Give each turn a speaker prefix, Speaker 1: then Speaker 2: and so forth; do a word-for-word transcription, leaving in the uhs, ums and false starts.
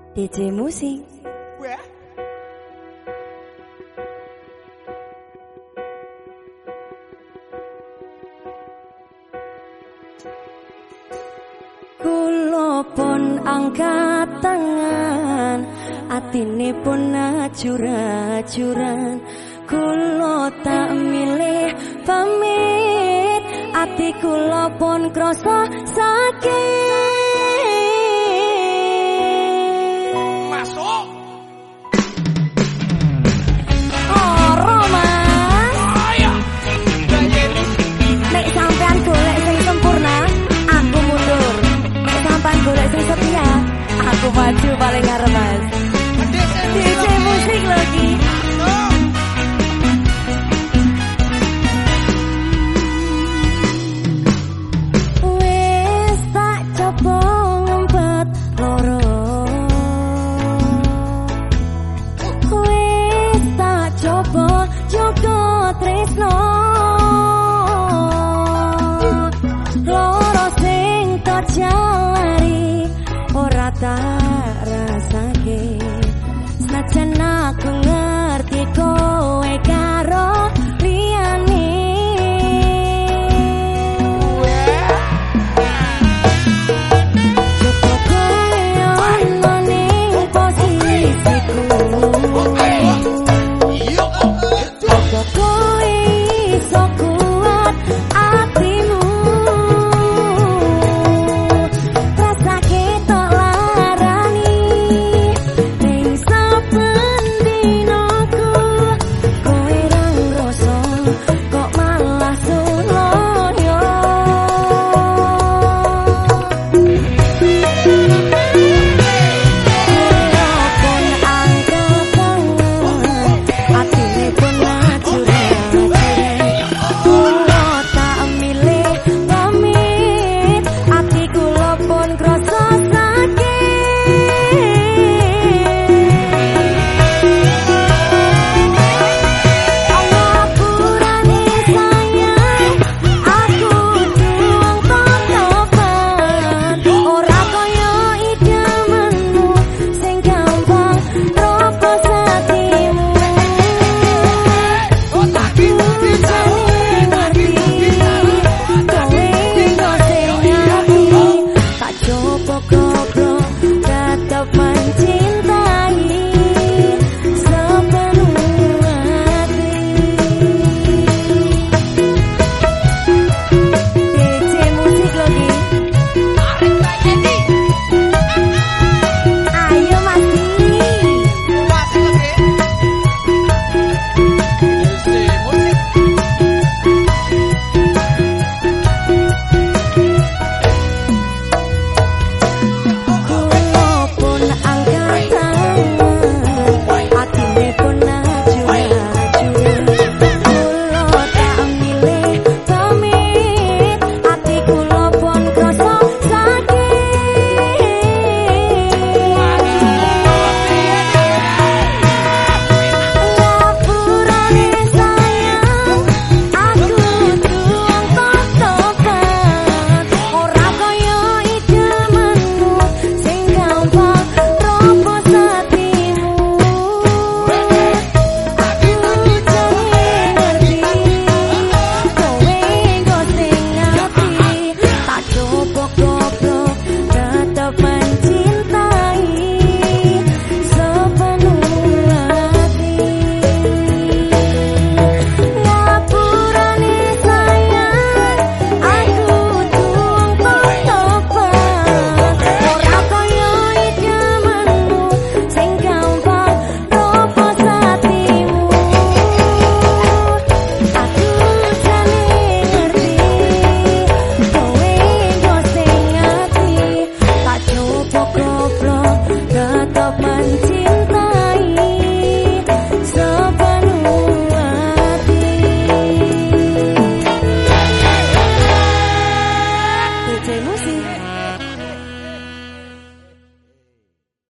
Speaker 1: D J Musik. Kulo pun angkat tangan, atine pun ajur-ajuran. Kulo tak milih pamit, ati kulo pun krasa sakit.
Speaker 2: Masuk.
Speaker 1: Oh, Roman.
Speaker 2: Oh ya.
Speaker 1: Nek sampean golek sing sempurna, aku mundur. Nek sampean golek sing setia, aku maju paling ngarep, Mas. D J Musik lagi. Wes tak coba ngempet loro. Wes tak coba jaga tresno. Loro sing tak jalari ora tak rasake. Senajan aku